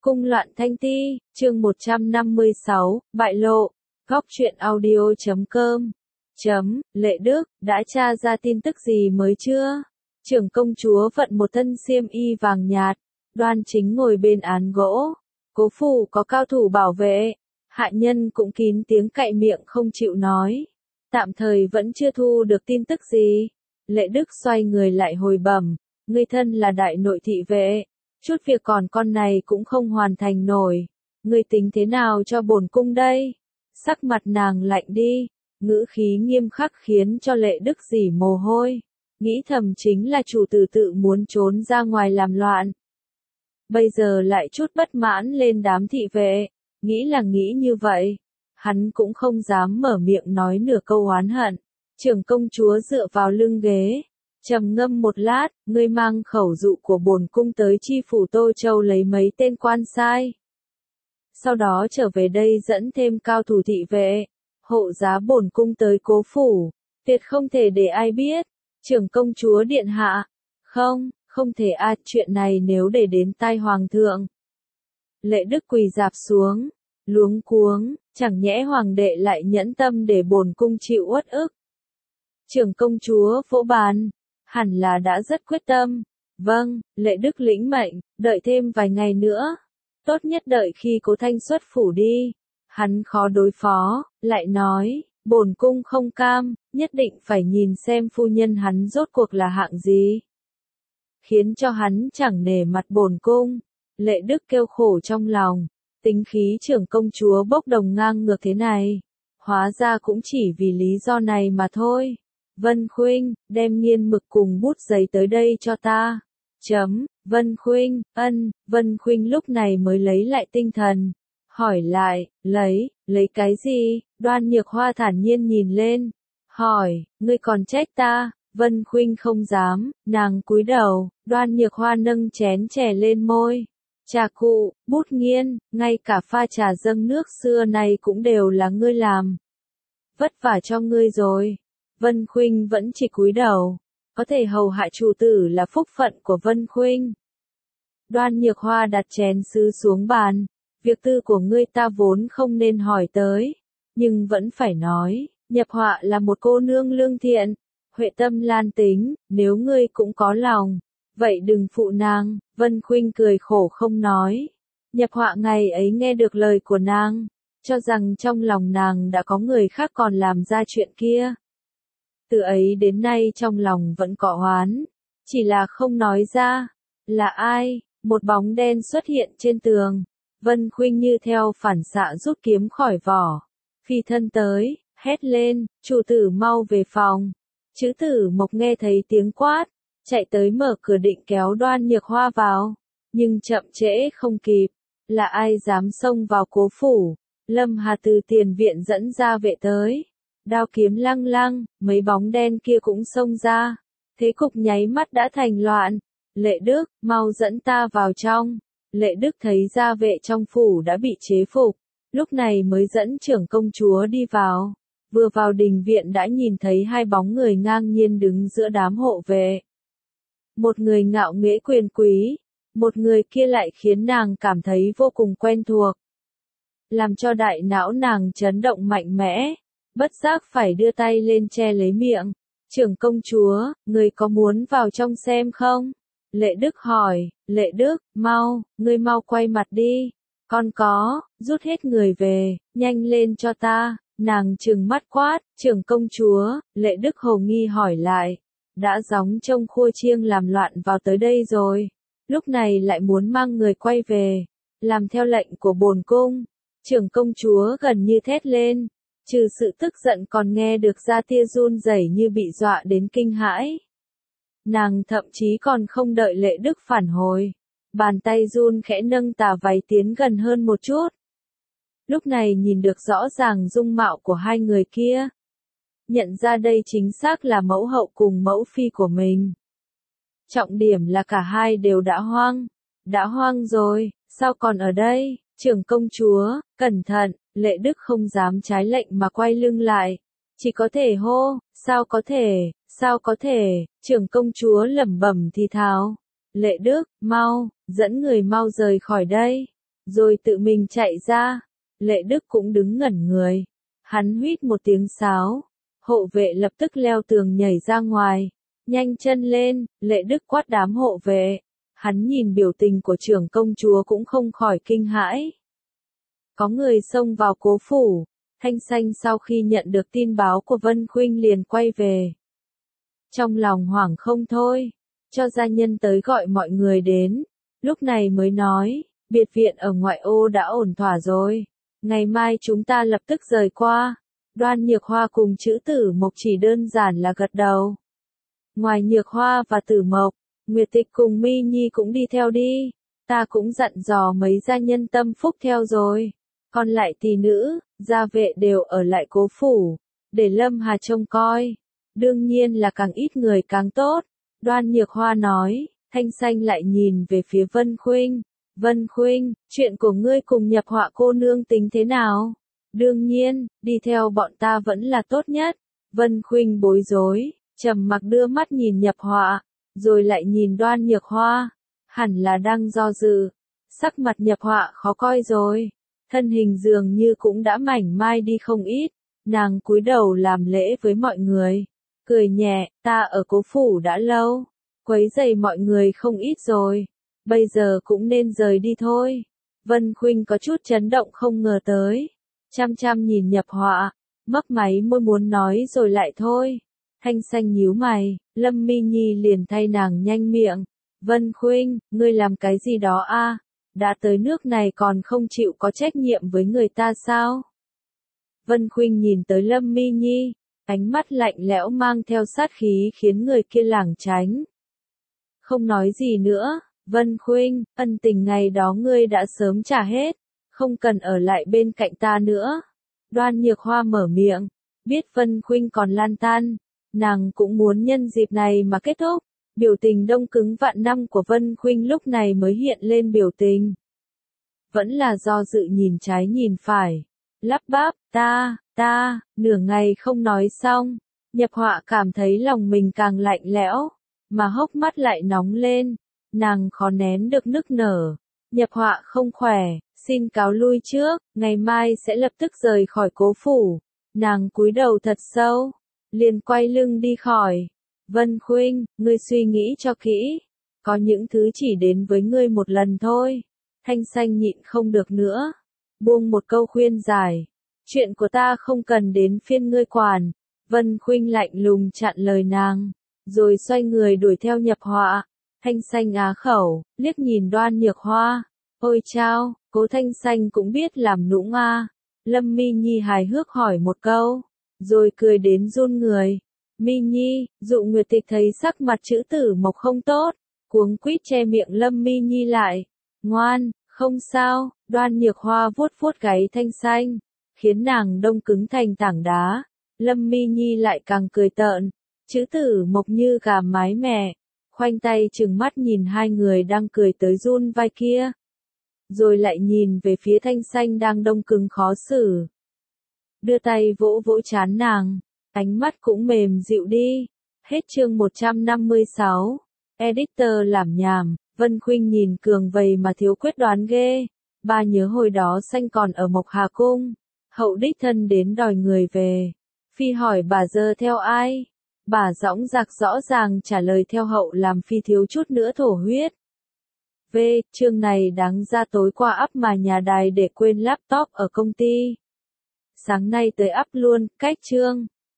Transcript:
Cung loạn thanh ti, chương 156, bại lộ. Góc truyện audio.com. Lệ Đức, đã tra ra tin tức gì mới chưa? Trưởng công chúa vận một thân xiêm y vàng nhạt, đoan chính ngồi bên án gỗ. Cố phủ có cao thủ bảo vệ, hạ nhân cũng kín tiếng cậy miệng không chịu nói. Tạm thời vẫn chưa thu được tin tức gì. Lệ Đức xoay người lại hồi bẩm, ngươi thân là đại nội thị vệ, chút việc còn con này cũng không hoàn thành nổi. Ngươi tính thế nào cho bổn cung đây? Sắc mặt nàng lạnh đi, ngữ khí nghiêm khắc khiến cho Lệ Đức rỉ mồ hôi. Nghĩ thầm chính là chủ tử tự muốn trốn ra ngoài làm loạn. Bây giờ lại chút bất mãn lên đám thị vệ, nghĩ là nghĩ như vậy. Hắn cũng không dám mở miệng nói nửa câu oán hận. Trưởng công chúa dựa vào lưng ghế, trầm ngâm một lát, ngươi mang khẩu dụ của bổn cung tới chi phủ Tô Châu lấy mấy tên quan sai. Sau đó trở về đây dẫn thêm cao thủ thị vệ, hộ giá bổn cung tới Cố phủ, tuyệt không thể để ai biết. Trưởng công chúa điện hạ, không thể chuyện này nếu để đến tai hoàng thượng. Lệ Đức quỳ rạp xuống, luống cuống, chẳng nhẽ hoàng đệ lại nhẫn tâm để bổn cung chịu uất ức. Trưởng công chúa vỗ bàn, hẳn là đã rất quyết tâm. Vâng, Lệ Đức lĩnh mệnh, đợi thêm vài ngày nữa. Tốt nhất đợi khi Cố Thanh xuất phủ đi. Hắn khó đối phó, lại nói, bổn cung không cam, nhất định phải nhìn xem phu nhân hắn rốt cuộc là hạng gì. Khiến cho hắn chẳng nể mặt bổn cung. Lệ Đức kêu khổ trong lòng, tính khí trưởng công chúa bốc đồng ngang ngược thế này. Hóa ra cũng chỉ vì lý do này mà thôi. Vân Khuynh, đem nghiên mực cùng bút giấy tới đây cho ta. Vân Khuynh, Vân Khuynh lúc này mới lấy lại tinh thần. Hỏi lại, lấy cái gì? Đoan Nhược Hoa thản nhiên nhìn lên. Hỏi, ngươi còn trách ta? Vân Khuynh không dám, nàng cúi đầu, Đoan Nhược Hoa nâng chén chè lên môi. Trà cụ, bút nghiên, ngay cả pha trà dâng nước xưa này cũng đều là ngươi làm. Vất vả cho ngươi rồi. Vân Khuynh vẫn chỉ cúi đầu, có thể hầu hạ chủ tử là phúc phận của Vân Khuynh. Đoan Nhược Hoa đặt chén sứ xuống bàn, việc tư của ngươi ta vốn không nên hỏi tới, nhưng vẫn phải nói, Nhập Họa là một cô nương lương thiện, huệ tâm lan tính, nếu ngươi cũng có lòng, vậy đừng phụ nàng. Vân Khuynh cười khổ không nói. Nhập Họa ngày ấy nghe được lời của nàng, cho rằng trong lòng nàng đã có người khác còn làm ra chuyện kia. Từ ấy đến nay trong lòng vẫn có oán, chỉ là không nói ra. Là ai? Một bóng đen xuất hiện trên tường. Vân Khuynh như theo phản xạ rút kiếm khỏi vỏ, phi thân tới, hét lên, chủ tử mau về phòng. Chữ Tử Mộc nghe thấy tiếng quát, chạy tới mở cửa định kéo Đoan Nhược Hoa vào, nhưng chậm trễ không kịp. Là ai dám xông vào Cố phủ? Lâm Hà từ tiền viện dẫn ra vệ tới. Đao kiếm lăng lăng, mấy bóng đen kia cũng xông ra. Thế cục nháy mắt đã thành loạn. Lệ Đức, mau dẫn ta vào trong. Lệ Đức thấy gia vệ trong phủ đã bị chế phục, lúc này mới dẫn trưởng công chúa đi vào. Vừa vào đình viện đã nhìn thấy hai bóng người ngang nhiên đứng giữa đám hộ vệ. Một người ngạo nghễ quyền quý, một người kia lại khiến nàng cảm thấy vô cùng quen thuộc. Làm cho đại não nàng chấn động mạnh mẽ, bất giác phải đưa tay lên che lấy miệng. Trưởng công chúa, người có muốn vào trong xem không? Lệ Đức hỏi. Lệ Đức, ngươi mau quay mặt đi. Con có, rút hết người về, nhanh lên cho ta. Nàng trừng mắt quát, trưởng công chúa. Lệ Đức hồ nghi hỏi lại, đã gióng trông khua chiêng làm loạn vào tới đây rồi, lúc này lại muốn mang người quay về, làm theo lệnh của bổn cung. Trưởng công chúa gần như thét lên, trừ sự tức giận còn nghe được da tia run rẩy như bị dọa đến kinh hãi. Nàng thậm chí còn không đợi Lệ Đức phản hồi, bàn tay run khẽ nâng tà váy tiến gần hơn một chút. Lúc này nhìn được rõ ràng dung mạo của hai người kia. Nhận ra đây chính xác là mẫu hậu cùng mẫu phi của mình. Trọng điểm là cả hai đều đã hoang rồi, sao còn ở đây? Trưởng công chúa, cẩn thận. Lệ Đức không dám trái lệnh mà quay lưng lại, chỉ có thể hô, sao có thể, trưởng công chúa lẩm bẩm thì thào. Lệ Đức, dẫn người mau rời khỏi đây. rồi tự mình chạy ra. Lệ Đức cũng đứng ngẩn người. Hắn huýt một tiếng sáo. Hộ vệ lập tức leo tường nhảy ra ngoài. Nhanh chân lên, Lệ Đức quát đám hộ vệ. Hắn nhìn biểu tình của trưởng công chúa cũng không khỏi kinh hãi. Có người xông vào cố phủ. Thanh Xanh sau khi nhận được tin báo của Vân Khuynh liền quay về. Trong lòng hoảng không thôi, cho gia nhân tới gọi mọi người đến. Lúc này mới nói, biệt viện ở ngoại ô đã ổn thỏa rồi. Ngày mai chúng ta lập tức rời qua. Đoan Nhược Hoa cùng Trữ Tử Mộc chỉ đơn giản là gật đầu. Ngoài Nhược Hoa và Tử Mộc, Nguyệt Tịch cùng Mi Nhi cũng đi theo đi. Ta cũng dặn dò mấy gia nhân tâm phúc theo rồi. Còn lại tỷ nữ, gia vệ đều ở lại cố phủ, để Lâm Hà trông coi. Đương nhiên là càng ít người càng tốt. Đoan Nhược Hoa nói. Thanh Xanh lại nhìn về phía Vân Khuynh. Vân Khuynh, chuyện của ngươi cùng Nhập Họa cô nương tính thế nào? Đương nhiên, đi theo bọn ta vẫn là tốt nhất. Vân Khuynh bối rối, trầm mặc đưa mắt nhìn Nhập Họa, rồi lại nhìn Đoan Nhược Hoa. Hẳn là đang do dự. Sắc mặt Nhập Họa khó coi rồi. Thân hình dường như cũng đã mảnh mai đi không ít. Nàng cúi đầu làm lễ với mọi người. Cười nhẹ, ta ở cố phủ đã lâu. Quấy rầy mọi người không ít rồi. Bây giờ cũng nên rời đi thôi. Vân Khuynh có chút chấn động không ngờ tới. Chăm chăm nhìn Nhập Họa. Mấp máy môi muốn nói rồi lại thôi. Thanh Xanh nhíu mày. Lâm Mi Nhi liền thay nàng nhanh miệng. Vân Khuynh, ngươi làm cái gì đó a? Đã tới nước này còn không chịu có trách nhiệm với người ta sao? Vân Khuynh nhìn tới Lâm Mi Nhi. Ánh mắt lạnh lẽo mang theo sát khí khiến người kia lảng tránh. Không nói gì nữa. Vân Khuynh, ân tình ngày đó ngươi đã sớm trả hết. Không cần ở lại bên cạnh ta nữa. Đoan Nhược Hoa mở miệng. Biết Vân Khuynh còn lan tan. Nàng cũng muốn nhân dịp này mà kết thúc. Biểu tình đông cứng vạn năm của Vân Khuynh lúc này mới hiện lên biểu tình. Vẫn là do dự nhìn trái nhìn phải. Lắp bắp, ta, nửa ngày không nói xong. Nhập Họa cảm thấy lòng mình càng lạnh lẽo. Mà hốc mắt lại nóng lên. Nàng khó nén được nức nở. Nhập Họa không khỏe, xin cáo lui trước, ngày mai sẽ lập tức rời khỏi cố phủ. Nàng cúi đầu thật sâu, liền quay lưng đi khỏi. Vân Khuynh, ngươi suy nghĩ cho kỹ. Có những thứ chỉ đến với ngươi một lần thôi. Thanh Xanh nhịn không được nữa. Buông một câu khuyên giải. Chuyện của ta không cần đến phiên ngươi quản. Vân Khuynh lạnh lùng chặn lời nàng. Rồi xoay người đuổi theo Nhập Họa. Thanh Xanh á khẩu, liếc nhìn Đoan Nhược Hoa. Ôi chao, cố Thanh Xanh cũng biết làm nũng a. Lâm Mi Nhi hài hước hỏi một câu. Rồi cười đến run người. Mi Nhi, Dụ Nguyệt Tịch thấy sắc mặt Trữ Tử Mộc không tốt. Cuống quýt che miệng Lâm Mi Nhi lại. Ngoan, không sao. Đoan Nhược Hoa vuốt vuốt gáy Thanh Xanh. Khiến nàng đông cứng thành tảng đá. Lâm Mi Nhi lại càng cười tợn. Trữ Tử Mộc như gà mái mẹ. Khoanh tay trừng mắt nhìn hai người đang cười tới run vai kia. Rồi lại nhìn về phía Thanh Xanh đang đông cứng khó xử. Đưa tay vỗ vỗ trán nàng. Ánh mắt cũng mềm dịu đi. Hết chương 156. Editor làm nhảm. Vân Khuynh nhìn Cường vầy mà thiếu quyết đoán ghê. Bà nhớ hồi đó Xanh còn ở Mộc Hà Cung. Hậu đích thân đến đòi người về. Phi hỏi bà dơ theo ai? Bà dõng dạc rõ ràng trả lời theo Hậu làm Phi thiếu chút nữa thổ huyết. V. Chương này đáng ra tối qua up mà nhà đài để quên laptop ở công ty. Sáng nay tới up luôn, cách chương.